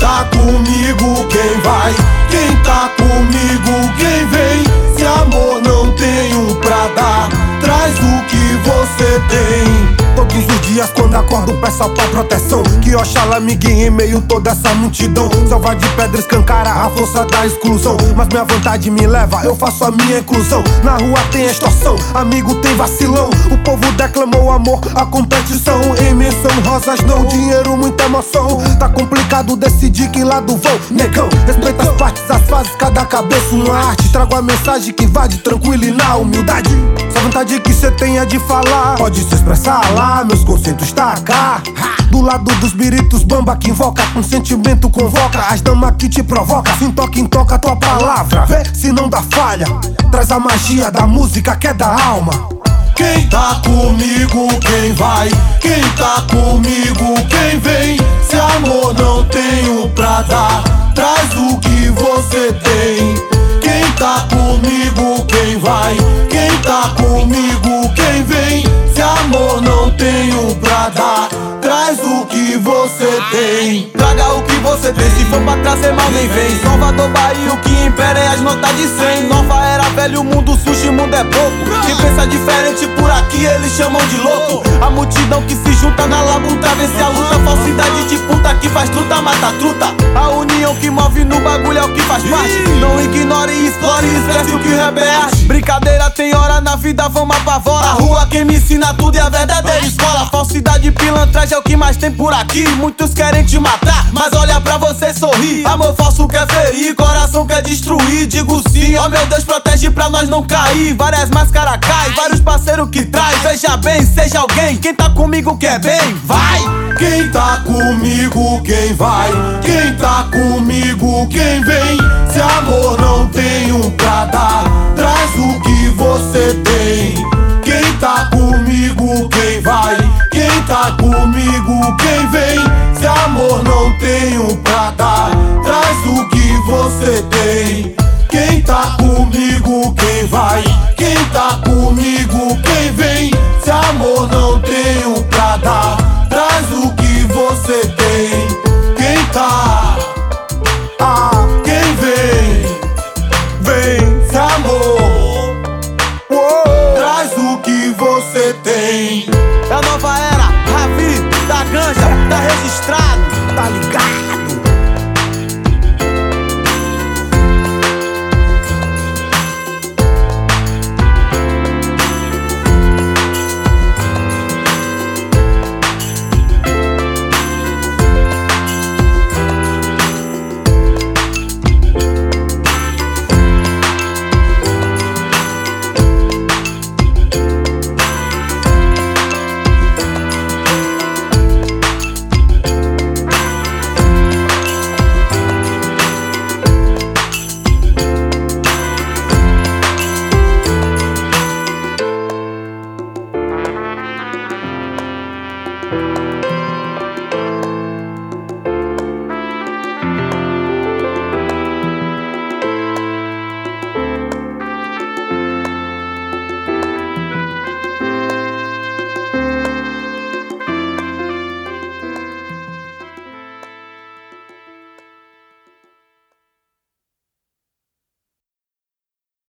tá comigo, quem vai? Quem tá comigo, quem vem? Se amor não tenho pra dar, traz o que você tem. Todos os dias quando acordo peço a tua proteção, que Oxalá me guie em meio toda essa multidão. Selva de pedra escancara a força da exclusão, mas minha vontade me leva, eu faço a minha inclusão. Na rua tem extorsão, amigo tem vacilão. O povo declamou amor, a competição. Em menção rosas não, dinheiro, muita emoção. Tá complicado decidir que lado vou, negão. Respeita as partes, as fases, cada cabeça uma arte. Trago a mensagem que invade tranquilo e na humildade. Só vontade que cê tenha de falar, pode se expressar lá, meus conceitos tá cá. Do lado dos biritos, bamba que invoca, com sentimento convoca as damas que te provoca. Sim, toca em toca a tua palavra, vê se não dá falha. Traz a magia da música que é da alma. Quem tá comigo, quem vai? Quem tá comigo, quem vem? Se amor não tenho pra dar, traz o que você tem. Quem tá comigo, quem vai? Quem tá comigo, quem vem? Se amor não tenho pra dar, traz o que você tem. Traga o que você tem, se for pra trazer mal nem vem. Salvador, Bahia, o que impera é as notas de 100. Nova era, velho mundo, sushi, mundo é pouco. Quem pensa diferente por aqui, eles chamam de louco. A multidão que se junta na labuta, vence a luta. Falsidade de puta que faz truta, mata truta. A união que move no bagulho é o que faz parte. Não ignore, explore, esquece o que rebelde. Brincadeira tem hora na vida, vamos apavora. A rua quem me ensina tudo é a verdadeira escola. Falsidade e pilantragem é o que mais tem por aqui. Muitos querem te matar, mas olha pra você sorrir. Amor falso quer ferir, coração quer destruir. Digo sim, ó meu Deus, protege pra nós não cair. Várias máscaras caem, vários parceiros que traz. Veja bem, seja alguém, quem tá comigo quer bem, vai! Quem tá comigo, quem vai? Quem tá comigo, quem vem? Se amor não tenho pra dar, traz o que você tem. Quem tá comigo, quem vai? Quem tá comigo, quem vem? Se amor não tenho pra dar, traz o que você tem. Quem tá comigo, quem vai? Quem tá comigo, quem vem? Se amor não tenho pra dar, traz o que você tem.